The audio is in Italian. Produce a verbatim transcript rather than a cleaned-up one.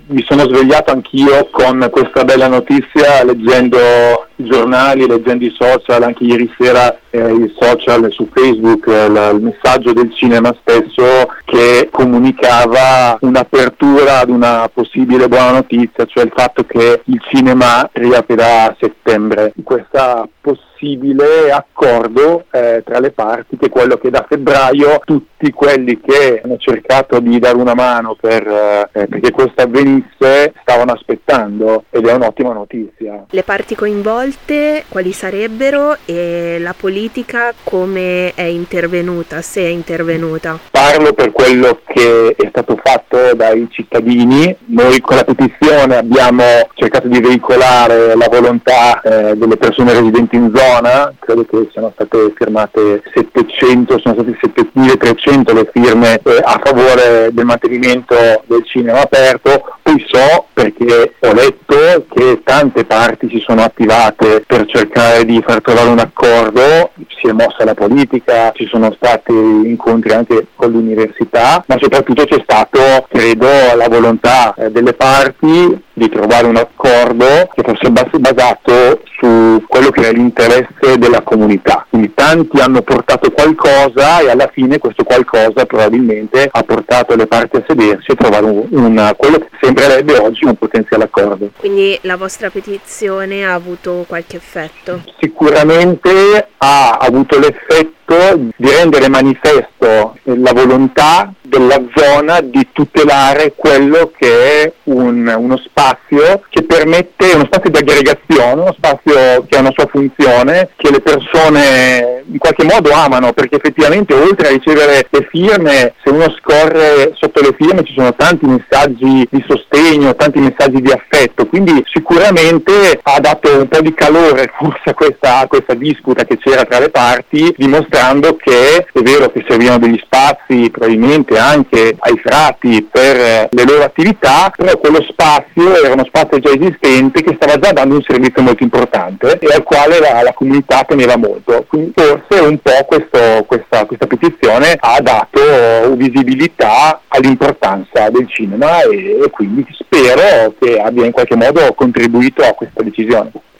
mi sono svegliato anch'io con questa bella notizia, leggendo i giornali, leggendo i social, anche ieri sera eh, i social su Facebook, eh, la, il messaggio del cinema stesso che comunicava un'apertura ad una possibile buona notizia, cioè il fatto che il cinema riaprirà a settembre. Questa possibile accordo eh, tra le parti, che è quello che da febbraio tutti quelli che hanno cercato di dare una mano per, eh, perché questo avvenisse stavano aspettando, ed è un'ottima notizia. Le parti coinvolte quali sarebbero e la politica come è intervenuta, se è intervenuta? Parlo per quello che è stato fatto dai cittadini. Noi con la petizione abbiamo cercato di veicolare la volontà eh, delle persone residenti in zona. Credo che siano state firmate settecento, sono state settemilatrecento le firme eh, a favore del mantenimento del cinema aperto. Poi so, perché ho letto, che tante parti si sono attivate per cercare di far trovare un accordo, si è mossa la politica, ci sono stati incontri anche con l'università, ma soprattutto c'è stato, credo, la volontà eh, delle parti di trovare un accordo che fosse basato su quello che è l'interesse della comunità. Quindi tanti hanno portato qualcosa e alla fine questo qualcosa probabilmente ha portato le parti a sedersi e trovare un, un, quello che sembrerebbe oggi un potenziale accordo. Quindi la vostra petizione ha avuto qualche effetto? Sicuramente ha avuto l'effetto di rendere manifesto la volontà della zona di tutelare quello che è un, uno spazio che permette, uno spazio di aggregazione, uno spazio che ha una sua funzione, che le persone in qualche modo amano, perché effettivamente oltre a ricevere le firme, se uno scorre sotto le firme ci sono tanti messaggi di sostegno, tanti messaggi di affetto, quindi sicuramente ha dato un po' di calore forse a questa, a questa disputa che c'era tra le parti, dimostrando che è vero che servivano degli spazi probabilmente anche ai frati per le loro attività, però quello spazio era uno spazio già esistente che stava già dando un servizio molto importante e al quale la, la comunità teneva molto. Quindi forse un po' questo, questa, questa petizione ha dato visibilità all'importanza del cinema e, e quindi spero che abbia in qualche modo contribuito a questa decisione.